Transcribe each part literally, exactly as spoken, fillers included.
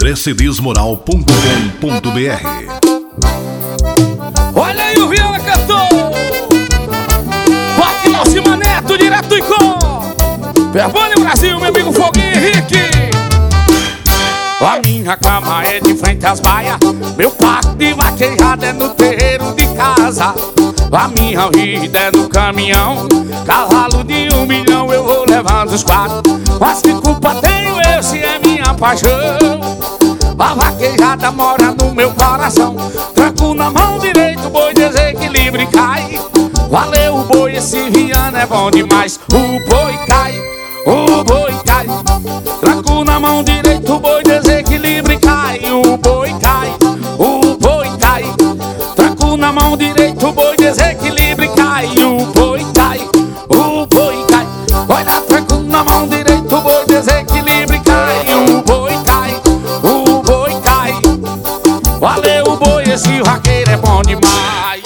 andré cedis moral ponto com ponto br. Olha aí o Viana cantou. Parque Alcima Neto, direto e com Verbone Brasil, meu amigo Foguinho Henrique. A minha cama é de frente às baias, meu quarto de vaquejada é no terreiro de casa. A minha vida é no caminhão, cavalo de um milhão eu vou levando os quatro. Mas que culpa tenho eu se é minha paixão? A vaquejada mora no meu coração. Tranco na mão direita, o boi desequilibra e cai. Valeu o boi, esse Viana é bom demais. O boi cai, o boi cai. Tranco na mão direita, o boi desequilibra e cai. O boi cai, o boi cai. Tranco na mão direita, o boi desequilibra e cai. O boi cai, o boi cai. Olha, tranco na mão direita, o boi desequilibra e cai. O boi cai, o boi cai. Valeu o boi, esse vaqueiro é bom demais.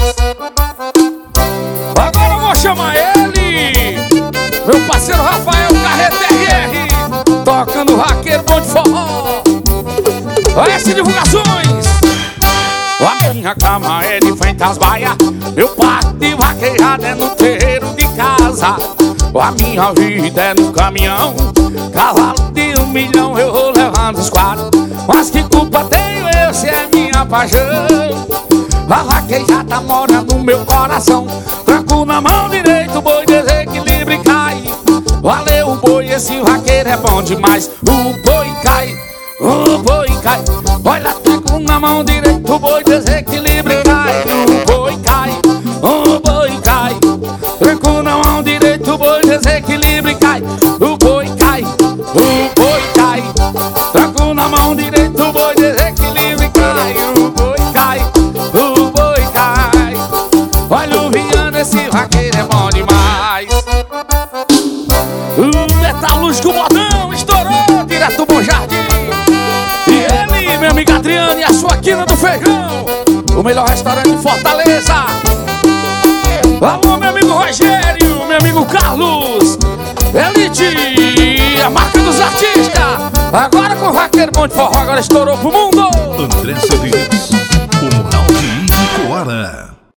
Agora eu vou chamar ele, meu parceiro Rafael Carreta R R, tocando vaqueiro bom de forró. S Divulgações. A minha cama é de frente às baias, meu parque de vaquejada é no terreiro de casa. A minha vida é no caminhão, cavalo de um milhão eu vou levando os quatro. Mas que culpa tenho eu se é minha paixão? A vaquejada mora no meu coração. Tranco na mão direita, o boi desequilibra e cai. Valeu o boi, esse vaqueiro é bom demais. O boi cai, o boi cai. Olha, tranco na mão direita, o boi desequilibra e cai. O boi cai, o boi cai. Tranco na mão direita, o boi desequilibra e cai. O boi cai, o boi cai. Tranco na mão direita, o boi desequilibra e cai. O boi cai, o boi cai. Olha o Viana, esse vaqueiro é bom demais. O metalúrgico modão estourou direto do Bom Jardim. E ele, meu amigo Adriano, e a sua quina do feijão, o melhor restaurante de Fortaleza. Alô, meu amigo Rogério, meu amigo Carlos, Elite, a marca dos artistas. Agora com o vaqueiro bom de forró, agora estourou pro mundo. André